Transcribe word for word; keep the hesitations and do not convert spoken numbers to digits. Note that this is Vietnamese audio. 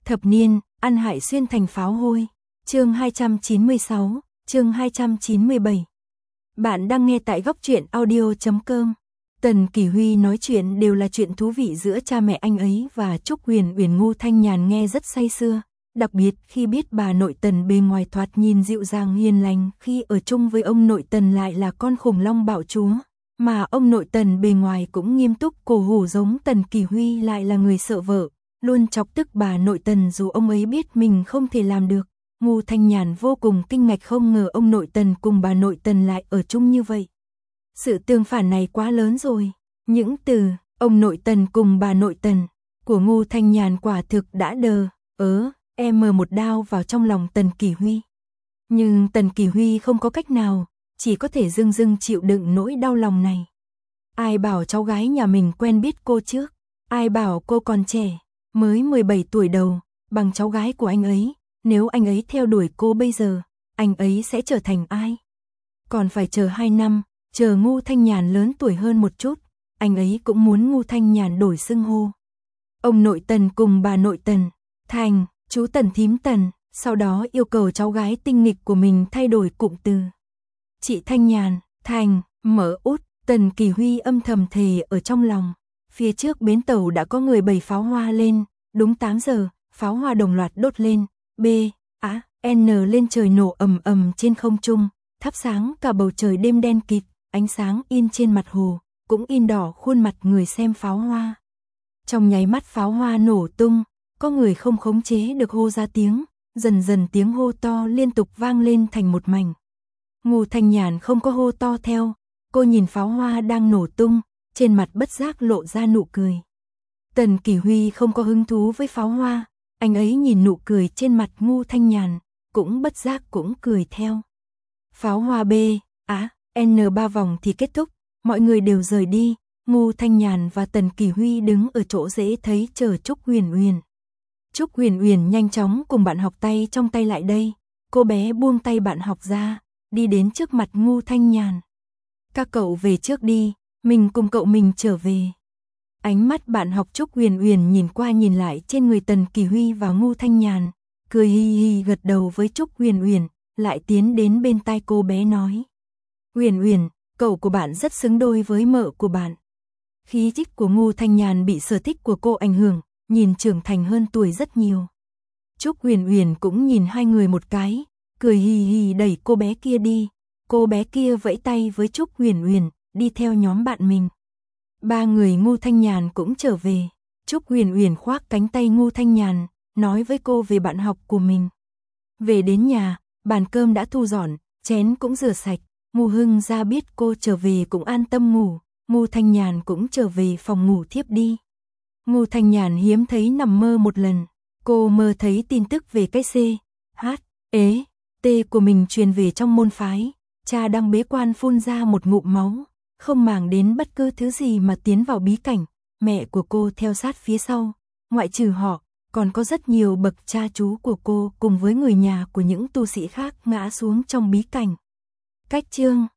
Thập niên, ăn hại xuyên thành pháo hôi. Chương hai trăm chín mươi sáu, chương hai trăm chín mươi bảy. Bạn đang nghe tại góc truyện audio chấm com. Tần Kỳ Huy nói chuyện đều là chuyện thú vị giữa cha mẹ anh ấy và Trúc Huyền Uyển. Ngô Thanh Nhàn nghe rất say sưa, đặc biệt khi biết bà nội Tần bề ngoài thoạt nhìn dịu dàng hiền lành, khi ở chung với ông nội Tần lại là con khủng long bạo chúa, mà ông nội Tần bề ngoài cũng nghiêm túc cổ hủ giống Tần Kỳ Huy lại là người sợ vợ, luôn chọc tức bà nội Tần dù ông ấy biết mình không thể làm được. Ngô Thanh Nhàn vô cùng kinh ngạc, không ngờ ông nội Tần cùng bà nội Tần lại ở chung như vậy. Sự tương phản này quá lớn rồi. Những từ ông nội Tần cùng bà nội Tần của Ngô Thanh Nhàn quả thực đã đờ ớ em một đao vào trong lòng Tần Kỳ Huy. Nhưng Tần Kỳ Huy không có cách nào, chỉ có thể dưng dưng chịu đựng nỗi đau lòng này. Ai bảo cháu gái nhà mình quen biết cô trước, ai bảo cô còn trẻ, mới mười bảy tuổi đầu, bằng cháu gái của anh ấy. Nếu anh ấy theo đuổi cô bây giờ, anh ấy sẽ trở thành ai? Còn phải chờ hai năm, chờ Ngô Thanh Nhàn lớn tuổi hơn một chút, anh ấy cũng muốn Ngô Thanh Nhàn đổi xưng hô. Ông nội Tần cùng bà nội Tần, thành, chú Tần thím Tần, sau đó yêu cầu cháu gái tinh nghịch của mình thay đổi cụm từ. Chị Thanh Nhàn, thành, mở út, Tần Kỳ Huy âm thầm thề ở trong lòng. Phía trước bến tàu đã có người bày pháo hoa lên, đúng tám giờ, pháo hoa đồng loạt đốt lên. B, A, N lên trời nổ ầm ầm trên không trung, thắp sáng cả bầu trời đêm đen kịt, ánh sáng in trên mặt hồ, cũng in đỏ khuôn mặt người xem pháo hoa. Trong nháy mắt pháo hoa nổ tung, có người không khống chế được hô ra tiếng, dần dần tiếng hô to liên tục vang lên thành một mảnh. Ngô Thanh Nhàn không có hô to theo, cô nhìn pháo hoa đang nổ tung, trên mặt bất giác lộ ra nụ cười. Tần Kỳ Huy không có hứng thú với pháo hoa. Anh ấy nhìn nụ cười trên mặt Ngô Thanh Nhàn, cũng bất giác cũng cười theo. Pháo hoa B, A, N ba vòng thì kết thúc, mọi người đều rời đi. Ngô Thanh Nhàn và Tần Kỳ Huy đứng ở chỗ dễ thấy chờ Trúc Huyền Uyển. Trúc Huyền Uyển nhanh chóng cùng bạn học tay trong tay lại đây. Cô bé buông tay bạn học ra, đi đến trước mặt Ngô Thanh Nhàn. Các cậu về trước đi, mình cùng cậu mình trở về. Ánh mắt bạn học Trúc Huyền Uyển nhìn qua nhìn lại trên người Tần Kỳ Huy và Ngô Thanh Nhàn, cười hi hi gật đầu với Trúc Huyền Uyển, lại tiến đến bên tai cô bé nói: "Huyền Uyển, cậu của bạn rất xứng đôi với mợ của bạn." Khí chất của Ngô Thanh Nhàn bị sở thích của cô ảnh hưởng, nhìn trưởng thành hơn tuổi rất nhiều. Trúc Huyền Uyển cũng nhìn hai người một cái, cười hi hi đẩy cô bé kia đi. Cô bé kia vẫy tay với Trúc Huyền Uyển, đi theo nhóm bạn mình. Ba người Ngô Thanh Nhàn cũng trở về. Trúc Huyền Uyển khoác cánh tay Ngô Thanh Nhàn, nói với cô về bạn học của mình. Về đến nhà, bàn cơm đã thu dọn, chén cũng rửa sạch. Ngô Hưng ra biết cô trở về cũng an tâm ngủ. Ngô Thanh Nhàn cũng trở về phòng ngủ thiếp đi. Ngô Thanh Nhàn hiếm thấy nằm mơ một lần. Cô mơ thấy tin tức về cái C, H, E, T của mình truyền về trong môn phái. Cha đang bế quan phun ra một ngụm máu, không màng đến bất cứ thứ gì mà tiến vào bí cảnh. Mẹ của cô theo sát phía sau, ngoại trừ họ, còn có rất nhiều bậc cha chú của cô cùng với người nhà của những tu sĩ khác ngã xuống trong bí cảnh. Cách chương